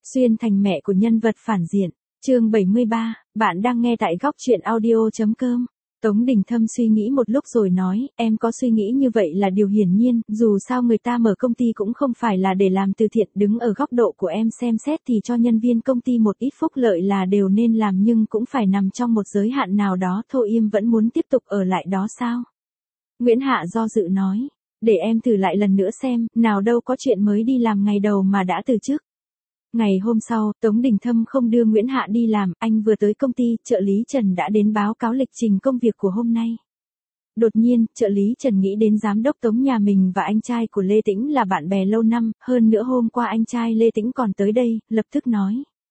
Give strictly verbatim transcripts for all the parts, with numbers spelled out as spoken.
Xuyên thành mẹ của nhân vật phản diện. Chương bảy mươi ba, bạn đang nghe tại góc truyện audio.com. Tống Đình Thâm suy nghĩ một lúc rồi nói, em có suy nghĩ như vậy là điều hiển nhiên, dù sao người ta mở công ty cũng không phải là để làm từ thiện, đứng ở góc độ của em xem xét thì cho nhân viên công ty một ít phúc lợi là đều nên làm nhưng cũng phải nằm trong một giới hạn nào đó. Thôi Im vẫn muốn tiếp tục ở lại đó sao? Nguyễn Hạ do dự nói, để em thử lại lần nữa xem, nào đâu có chuyện mới đi làm ngày đầu mà đã từ chức. Ngày hôm sau, Tống Đình Thâm không đưa Nguyễn Hạ đi làm, anh vừa tới công ty, trợ lý Trần đã đến báo cáo lịch trình công việc của hôm nay. Đột nhiên, trợ lý Trần nghĩ đến giám đốc Tống nhà mình và anh trai của Lê Tĩnh là bạn bè lâu năm, hơn nữa hôm qua anh trai Lê Tĩnh còn tới đây, lập tức nói.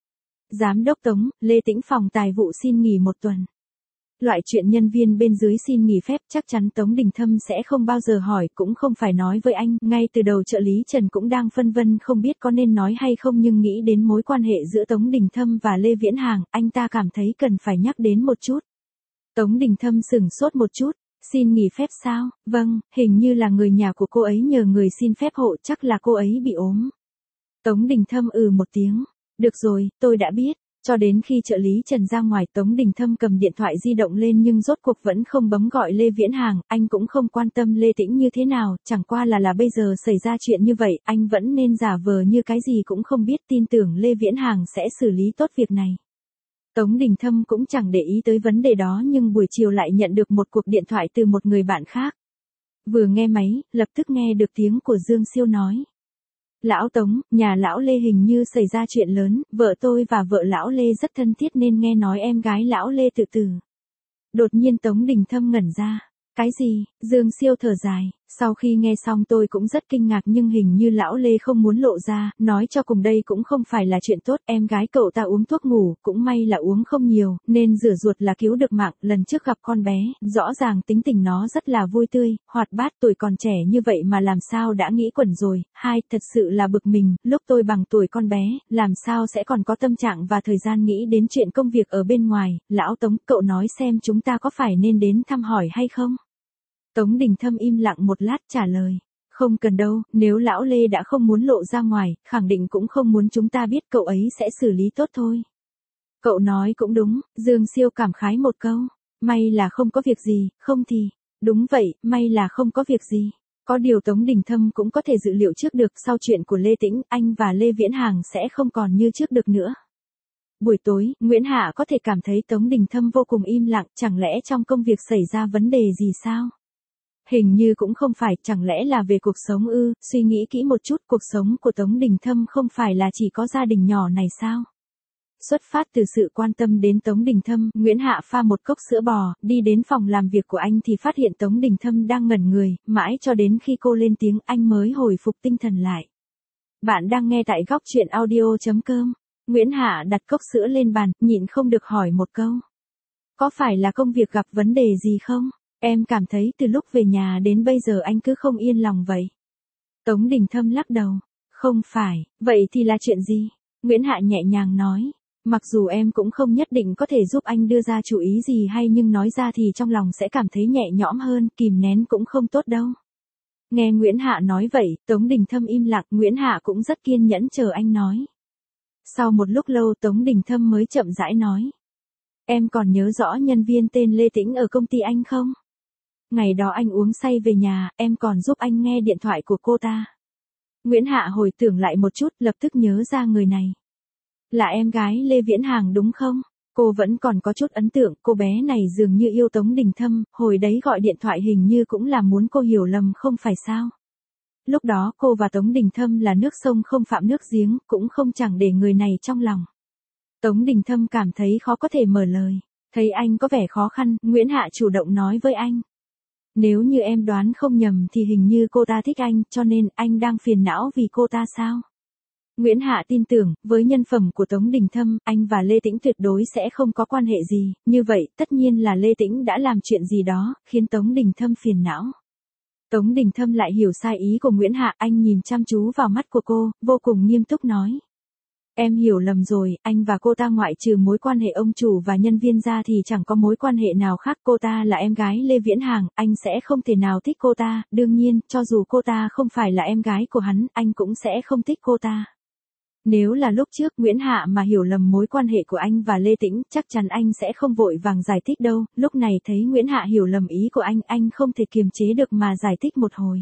Giám đốc Tống, Lê Tĩnh phòng tài vụ xin nghỉ một tuần. Loại chuyện nhân viên bên dưới xin nghỉ phép chắc chắn Tống Đình Thâm sẽ không bao giờ hỏi, cũng không phải nói với anh. Ngay từ đầu trợ lý Trần cũng đang phân vân không biết có nên nói hay không, nhưng nghĩ đến mối quan hệ giữa Tống Đình Thâm và Lê Viễn Hàng, anh ta cảm thấy cần phải nhắc đến một chút. Tống Đình Thâm sửng sốt một chút, xin nghỉ phép sao? Vâng, hình như là người nhà của cô ấy nhờ người xin phép hộ, chắc là cô ấy bị ốm. Tống Đình Thâm ừ một tiếng, được rồi, tôi đã biết. Cho đến khi trợ lý Trần ra ngoài, Tống Đình Thâm cầm điện thoại di động lên nhưng rốt cuộc vẫn không bấm gọi Lê Viễn Hàng, anh cũng không quan tâm Lê Tĩnh như thế nào, chẳng qua là là bây giờ xảy ra chuyện như vậy, anh vẫn nên giả vờ như cái gì cũng không biết, tin tưởng Lê Viễn Hàng sẽ xử lý tốt việc này. Tống Đình Thâm cũng chẳng để ý tới vấn đề đó nhưng buổi chiều lại nhận được một cuộc điện thoại từ một người bạn khác. Vừa nghe máy, lập tức nghe được tiếng của Dương Siêu nói. Lão Tống, nhà lão Lê hình như xảy ra chuyện lớn, vợ tôi và vợ lão Lê rất thân thiết nên nghe nói em gái lão Lê tự tử. Đột nhiên Tống Đình Thâm ngẩn ra. Cái gì? Dương Siêu thở dài. Sau khi nghe xong tôi cũng rất kinh ngạc nhưng hình như lão Lê không muốn lộ ra, nói cho cùng đây cũng không phải là chuyện tốt, em gái cậu ta uống thuốc ngủ, cũng may là uống không nhiều, nên rửa ruột là cứu được mạng. Lần trước gặp con bé, rõ ràng tính tình nó rất là vui tươi, hoạt bát, tuổi còn trẻ như vậy mà làm sao đã nghĩ quẩn rồi. Hai, thật sự là bực mình, lúc tôi bằng tuổi con bé, làm sao sẽ còn có tâm trạng và thời gian nghĩ đến chuyện công việc ở bên ngoài. Lão Tống, cậu nói xem chúng ta có phải nên đến thăm hỏi hay không? Tống Đình Thâm im lặng một lát trả lời. Không cần đâu, nếu lão Lê đã không muốn lộ ra ngoài, khẳng định cũng không muốn chúng ta biết, cậu ấy sẽ xử lý tốt thôi. Cậu nói cũng đúng, Dương Siêu cảm khái một câu. May là không có việc gì, không thì. Đúng vậy, may là không có việc gì. Có điều Tống Đình Thâm cũng có thể dự liệu trước được, sau chuyện của Lê Tĩnh, anh và Lê Viễn Hàng sẽ không còn như trước được nữa. Buổi tối, Nguyễn Hạ có thể cảm thấy Tống Đình Thâm vô cùng im lặng, chẳng lẽ trong công việc xảy ra vấn đề gì sao? Hình như cũng không phải, chẳng lẽ là về cuộc sống ư? Suy nghĩ kỹ một chút, cuộc sống của Tống Đình Thâm không phải là chỉ có gia đình nhỏ này sao? Xuất phát từ sự quan tâm đến Tống Đình Thâm, Nguyễn Hạ pha một cốc sữa bò, đi đến phòng làm việc của anh thì phát hiện Tống Đình Thâm đang ngẩn người, mãi cho đến khi cô lên tiếng anh mới hồi phục tinh thần lại. Bạn đang nghe tại góc truyện audio.com. Nguyễn Hạ đặt cốc sữa lên bàn, nhịn không được hỏi một câu. Có phải là công việc gặp vấn đề gì không? Em cảm thấy từ lúc về nhà đến bây giờ anh cứ không yên lòng vậy. Tống Đình Thâm lắc đầu. Không phải, vậy thì là chuyện gì? Nguyễn Hạ nhẹ nhàng nói. Mặc dù em cũng không nhất định có thể giúp anh đưa ra chủ ý gì hay nhưng nói ra thì trong lòng sẽ cảm thấy nhẹ nhõm hơn, kìm nén cũng không tốt đâu. Nghe Nguyễn Hạ nói vậy, Tống Đình Thâm im lặng, Nguyễn Hạ cũng rất kiên nhẫn chờ anh nói. Sau một lúc lâu Tống Đình Thâm mới chậm rãi nói. Em còn nhớ rõ nhân viên tên Lê Tĩnh ở công ty anh không? Ngày đó anh uống say về nhà, em còn giúp anh nghe điện thoại của cô ta. Nguyễn Hạ hồi tưởng lại một chút, lập tức nhớ ra người này. Là em gái Lê Viễn Hàng đúng không? Cô vẫn còn có chút ấn tượng, cô bé này dường như yêu Tống Đình Thâm, hồi đấy gọi điện thoại hình như cũng là muốn cô hiểu lầm không phải sao? Lúc đó cô và Tống Đình Thâm là nước sông không phạm nước giếng, cũng không chẳng để người này trong lòng. Tống Đình Thâm cảm thấy khó có thể mở lời. Thấy anh có vẻ khó khăn, Nguyễn Hạ chủ động nói với anh. Nếu như em đoán không nhầm thì hình như cô ta thích anh, cho nên anh đang phiền não vì cô ta sao? Nguyễn Hạ tin tưởng, với nhân phẩm của Tống Đình Thâm, anh và Lê Tĩnh tuyệt đối sẽ không có quan hệ gì, như vậy, tất nhiên là Lê Tĩnh đã làm chuyện gì đó, khiến Tống Đình Thâm phiền não. Tống Đình Thâm lại hiểu sai ý của Nguyễn Hạ, anh nhìn chăm chú vào mắt của cô, vô cùng nghiêm túc nói. Em hiểu lầm rồi, anh và cô ta ngoại trừ mối quan hệ ông chủ và nhân viên ra thì chẳng có mối quan hệ nào khác, cô ta là em gái Lê Viễn Hàng, anh sẽ không thể nào thích cô ta, đương nhiên, cho dù cô ta không phải là em gái của hắn, anh cũng sẽ không thích cô ta. Nếu là lúc trước Nguyễn Hạ mà hiểu lầm mối quan hệ của anh và Lê Tĩnh, chắc chắn anh sẽ không vội vàng giải thích đâu, lúc này thấy Nguyễn Hạ hiểu lầm ý của anh, anh không thể kiềm chế được mà giải thích một hồi.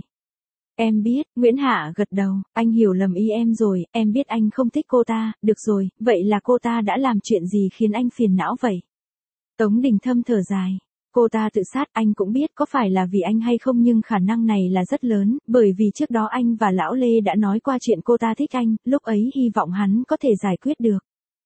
Em biết, Nguyễn Hạ gật đầu, anh hiểu lầm ý em rồi, em biết anh không thích cô ta, được rồi, vậy là cô ta đã làm chuyện gì khiến anh phiền não vậy? Tống Đình Thâm thở dài. Cô ta tự sát, anh cũng biết có phải là vì anh hay không, nhưng khả năng này là rất lớn, bởi vì trước đó anh và lão Lê đã nói qua chuyện cô ta thích anh, lúc ấy hy vọng hắn có thể giải quyết được.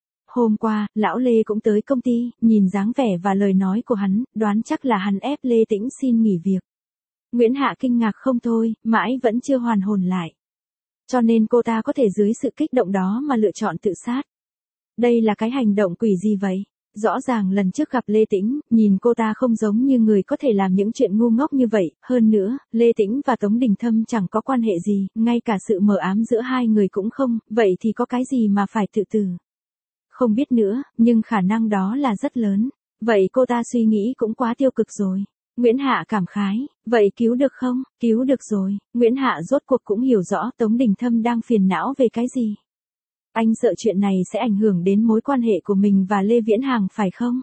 Hôm qua, lão Lê cũng tới công ty, nhìn dáng vẻ và lời nói của hắn, đoán chắc là hắn ép Lê Tĩnh xin nghỉ việc. Nguyễn Hạ kinh ngạc không thôi, mãi vẫn chưa hoàn hồn lại. Cho nên cô ta có thể dưới sự kích động đó mà lựa chọn tự sát. Đây là cái hành động quỷ gì vậy? Rõ ràng lần trước gặp Lê Tĩnh, nhìn cô ta không giống như người có thể làm những chuyện ngu ngốc như vậy, hơn nữa, Lê Tĩnh và Tống Đình Thâm chẳng có quan hệ gì, ngay cả sự mờ ám giữa hai người cũng không, vậy thì có cái gì mà phải tự tử. Không biết nữa, nhưng khả năng đó là rất lớn, vậy cô ta suy nghĩ cũng quá tiêu cực rồi. Nguyễn Hạ cảm khái, vậy cứu được không? Cứu được rồi, Nguyễn Hạ rốt cuộc cũng hiểu rõ Tống Đình Thâm đang phiền não về cái gì. Anh sợ chuyện này sẽ ảnh hưởng đến mối quan hệ của mình và Lê Viễn Hàng phải không?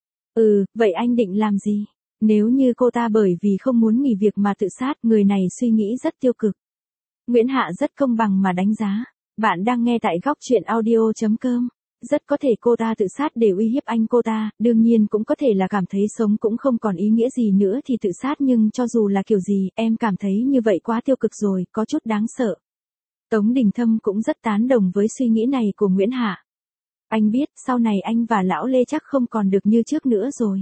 Ừ, vậy anh định làm gì? Nếu như cô ta bởi vì không muốn nghỉ việc mà tự sát, người này suy nghĩ rất tiêu cực. Nguyễn Hạ rất công bằng mà đánh giá. Bạn đang nghe tại góc truyện audio chấm com. Rất có thể cô ta tự sát để uy hiếp anh cô ta, đương nhiên cũng có thể là cảm thấy sống cũng không còn ý nghĩa gì nữa thì tự sát, nhưng cho dù là kiểu gì, em cảm thấy như vậy quá tiêu cực rồi, có chút đáng sợ. Tống Đình Thâm cũng rất tán đồng với suy nghĩ này của Nguyễn Hạ. Anh biết, sau này anh và lão Lê chắc không còn được như trước nữa rồi.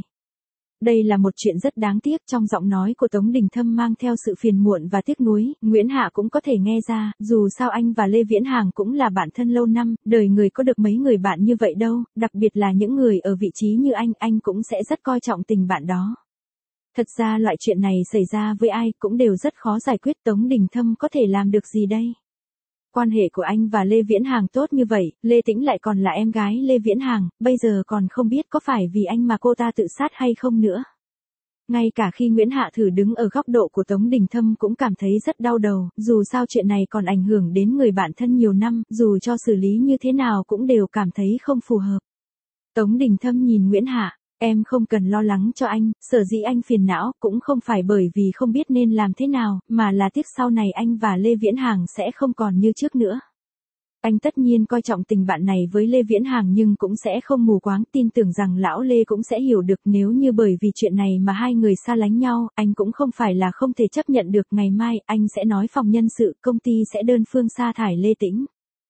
Đây là một chuyện rất đáng tiếc, trong giọng nói của Tống Đình Thâm mang theo sự phiền muộn và tiếc nuối, Nguyễn Hạ cũng có thể nghe ra, dù sao anh và Lê Viễn Hàng cũng là bạn thân lâu năm, đời người có được mấy người bạn như vậy đâu, đặc biệt là những người ở vị trí như anh, anh cũng sẽ rất coi trọng tình bạn đó. Thật ra loại chuyện này xảy ra với ai cũng đều rất khó giải quyết, Tống Đình Thâm có thể làm được gì đây? Quan hệ của anh và Lê Viễn Hàng tốt như vậy, Lê Tĩnh lại còn là em gái Lê Viễn Hàng, bây giờ còn không biết có phải vì anh mà cô ta tự sát hay không nữa. Ngay cả khi Nguyễn Hạ thử đứng ở góc độ của Tống Đình Thâm cũng cảm thấy rất đau đầu, dù sao chuyện này còn ảnh hưởng đến người bạn thân nhiều năm, dù cho xử lý như thế nào cũng đều cảm thấy không phù hợp. Tống Đình Thâm nhìn Nguyễn Hạ. Em không cần lo lắng cho anh, sở dĩ anh phiền não cũng không phải bởi vì không biết nên làm thế nào, mà là tiếc sau này anh và Lê Viễn Hàng sẽ không còn như trước nữa. Anh tất nhiên coi trọng tình bạn này với Lê Viễn Hàng nhưng cũng sẽ không mù quáng, tin tưởng rằng lão Lê cũng sẽ hiểu được, nếu như bởi vì chuyện này mà hai người xa lánh nhau, anh cũng không phải là không thể chấp nhận được. Ngày mai, anh sẽ nói phòng nhân sự, công ty sẽ đơn phương sa thải Lê Tĩnh.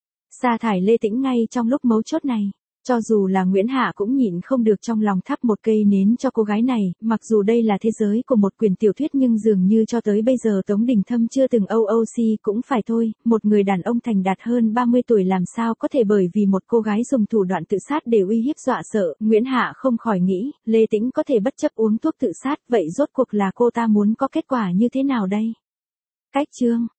Sa thải Lê Tĩnh ngay trong lúc mấu chốt này. Cho dù là Nguyễn Hạ cũng nhịn không được trong lòng thắp một cây nến cho cô gái này, mặc dù đây là thế giới của một quyển tiểu thuyết nhưng dường như cho tới bây giờ Tống Đình Thâm chưa từng o o xê cũng phải thôi, một người đàn ông thành đạt hơn ba mươi tuổi làm sao có thể bởi vì một cô gái dùng thủ đoạn tự sát để uy hiếp dọa sợ. Nguyễn Hạ không khỏi nghĩ, Lê Tĩnh có thể bất chấp uống thuốc tự sát, vậy rốt cuộc là cô ta muốn có kết quả như thế nào đây? Cách chương